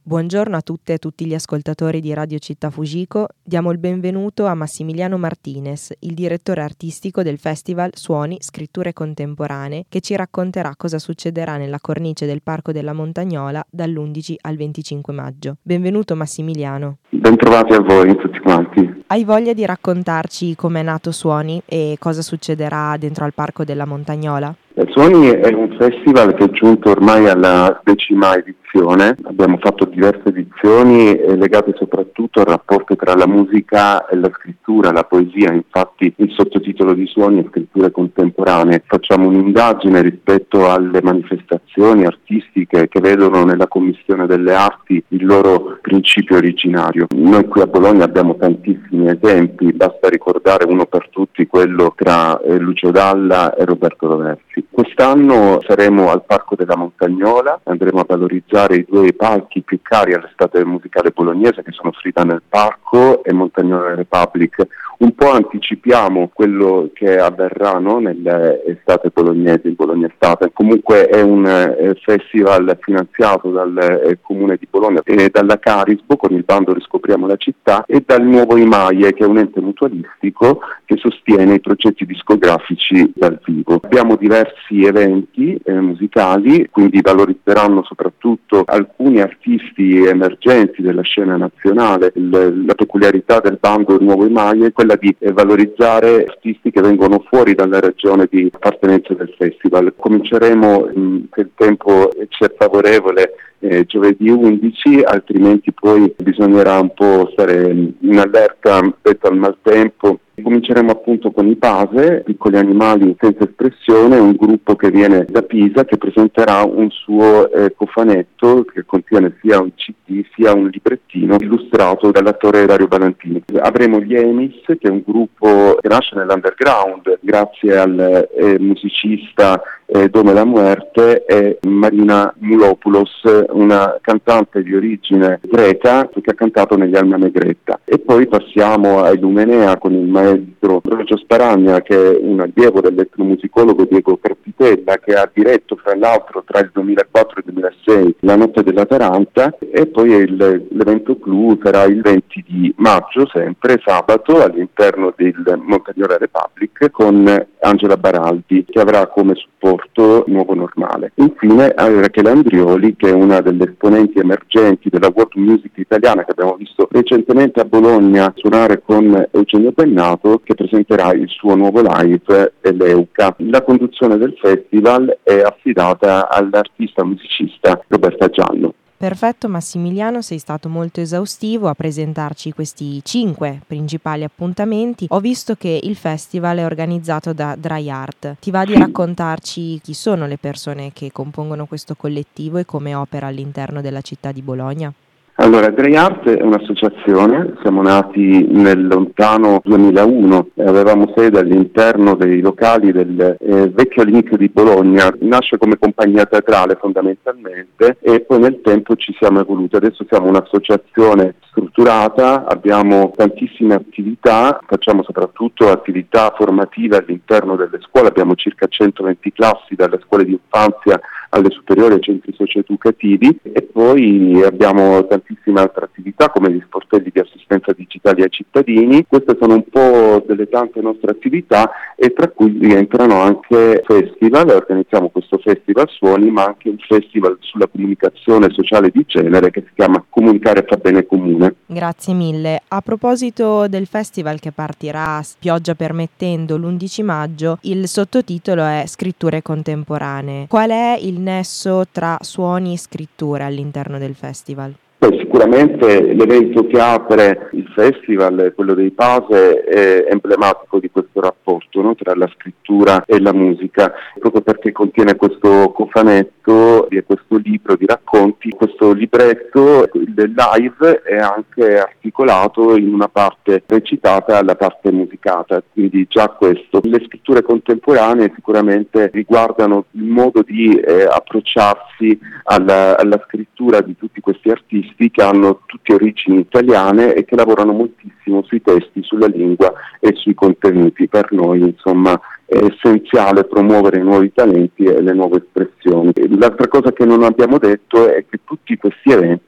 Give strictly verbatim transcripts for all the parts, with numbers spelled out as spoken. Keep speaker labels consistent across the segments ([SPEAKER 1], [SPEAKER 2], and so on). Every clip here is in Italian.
[SPEAKER 1] Buongiorno a tutte e tutti gli ascoltatori di Radio Città Fujiko. Diamo il benvenuto a Massimiliano Martinez, il direttore artistico del Festival Suoni Scritture Contemporanee, che ci racconterà cosa succederà nella cornice del Parco della Montagnola dall'undici al venticinque maggio. Benvenuto Massimiliano.
[SPEAKER 2] Bentrovati a voi tutti quanti.
[SPEAKER 1] Hai voglia di raccontarci com'è nato Suoni e cosa succederà dentro al Parco della Montagnola?
[SPEAKER 2] Suoni è un festival che è giunto ormai alla decima edizione. Abbiamo fatto diverse edizioni eh, legate soprattutto al rapporto tra la musica e la scrittura, la poesia. Infatti il sottotitolo di Suoni è Scritture Contemporanee. Facciamo un'indagine rispetto alle manifestazioni artistiche che vedono nella Commissione delle Arti il loro principio originario. Noi qui a Bologna abbiamo tantissimi esempi, basta ricordare uno per tutti quello tra eh, Lucio Dalla e Roberto Roversi. Quest'anno saremo al Parco della Montagnola, andremo a valorizzare i due palchi più cari all'estate musicale bolognese, che sono Frida nel Parco e Montagnola Republic. Un po' anticipiamo quello che avverrà, no, nelle estate bolognesi, in Bologna Estate. Comunque è un eh, festival finanziato dal eh, Comune di Bologna e dalla Carisbo, con il bando Riscopriamo la città, e dal Nuovo Imaie, che è un ente mutualistico che sostiene i progetti discografici dal vivo. Abbiamo diversi eventi eh, musicali, quindi valorizzeranno soprattutto alcuni artisti emergenti della scena nazionale. Il, la peculiarità del bando Nuovo Imaie è quella di eh, valorizzare artisti che vengono fuori dalla regione di appartenenza del festival. Cominceremo, mh, se il tempo ci è favorevole, eh, giovedì undici, altrimenti poi bisognerà un po' stare in allerta rispetto al maltempo. Cominceremo appunto con i Pase, piccoli animali senza espressione, un gruppo che viene da Pisa che presenterà un suo eh, cofanetto che contiene sia un C D sia un librettino illustrato dall'attore Dario Valentini. Avremo gli Emis, che è un gruppo che nasce nell'underground grazie al eh, musicista eh, Dome La Muerte e Marina Mulopoulos, una cantante di origine greca che ha cantato negli Alma Negretta. E poi passiamo a Ilumenea con il maestro Giorgio Sparagna, che è un allievo dell'etnomusicologo Diego Carpitella, che ha diretto fra l'altro tra il duemilaquattro e il duemilasei La Notte della Taranta. E poi il, l'evento clou sarà il venti di maggio, sempre sabato, all'interno del Montagnola Republic, con Angela Baraldi, che avrà come supporto Nuovo Normale. Infine Rachele Andrioli, che è una delle esponenti emergenti della world music italiana, che abbiamo visto recentemente a Bologna suonare con Eugenio Bennato, che presenterà il suo nuovo live Eleuca. La conduzione del festival è affidata all'artista musicista Roberta Giallo.
[SPEAKER 1] Perfetto Massimiliano, sei stato molto esaustivo a presentarci questi cinque principali appuntamenti. Ho visto che il festival è organizzato da Dry Art. Ti va di raccontarci chi sono le persone che compongono questo collettivo e come opera all'interno della città di Bologna?
[SPEAKER 2] Allora, Dry Art è un'associazione, siamo nati nel lontano duemilauno e avevamo sede all'interno dei locali del eh, vecchio Link di Bologna. Nasce come compagnia teatrale fondamentalmente e poi nel tempo ci siamo evoluti. Adesso siamo un'associazione strutturata, abbiamo tantissime attività, facciamo soprattutto attività formative all'interno delle scuole, abbiamo circa centoventi classi dalle scuole di infanzia alle superiori ai centri socioeducativi e poi abbiamo tantissime altre attività come gli sportelli di assistenza digitale ai cittadini. Queste sono un po' delle tante nostre attività e tra cui rientrano anche festival. Organizziamo questo festival Suoni, ma anche un festival sulla comunicazione sociale di genere che si chiama Comunicare fa bene comune.
[SPEAKER 1] Grazie mille. A proposito del festival che partirà, pioggia permettendo, l'undici maggio, il sottotitolo è Scritture Contemporanee. Qual è il nesso tra suoni e scritture all'interno del festival?
[SPEAKER 2] Beh, sicuramente l'evento che apre il festival, quello dei Pase, è emblematico di questo rapporto, no, tra la scrittura e la musica, proprio perché contiene questo cofanetto e questo libro di racconti. Questo libretto del live è anche articolato in una parte recitata e alla parte musicata, quindi già questo. Le scritture contemporanee sicuramente riguardano il modo di eh, approcciarsi alla, alla scrittura di tutti questi artisti che hanno tutte origini italiane e che lavorano moltissimo sui testi, sulla lingua e sui contenuti. Per noi, insomma, è essenziale promuovere i nuovi talenti e le nuove espressioni. L'altra cosa che non abbiamo detto è che tutti questi eventi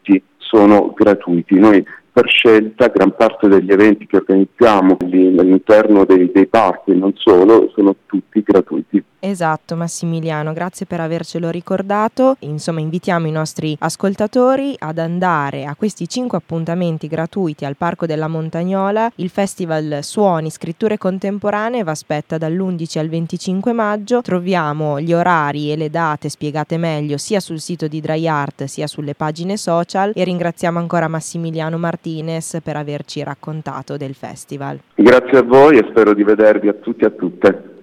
[SPEAKER 2] sono gratuiti. Noi per scelta gran parte degli eventi che organizziamo all'interno dei, dei parchi e non solo sono tutti gratuiti.
[SPEAKER 1] Esatto, Massimiliano, grazie per avercelo ricordato. Insomma, invitiamo i nostri ascoltatori ad andare a questi cinque appuntamenti gratuiti al Parco della Montagnola. Il Festival Suoni Scritture Contemporanee vi aspetta dall'undici al venticinque maggio. Troviamo gli orari e le date spiegate meglio sia sul sito di Dry Art sia sulle pagine social, e ringraziamo ancora Massimiliano Martinez per averci raccontato del festival.
[SPEAKER 2] Grazie a voi e spero di vedervi a tutti e a tutte.